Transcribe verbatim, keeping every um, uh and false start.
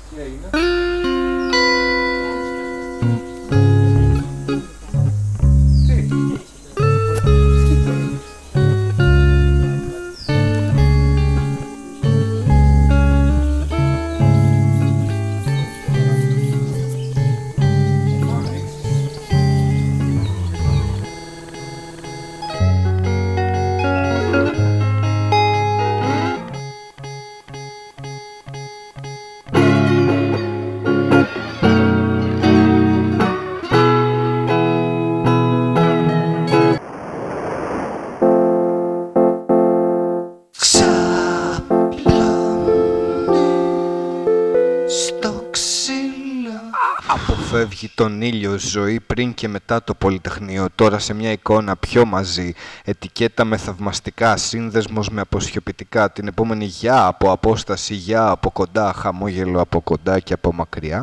Τι έγινε? Αποφεύγει τον ήλιο ζωή πριν και μετά το Πολυτεχνείο. Τώρα σε μια εικόνα πιο μαζί. Ετικέτα με θαυμαστικά, σύνδεσμος με αποσιωπητικά. Την επόμενη γεια από απόσταση, γεια από κοντά, χαμόγελο από κοντά και από μακριά.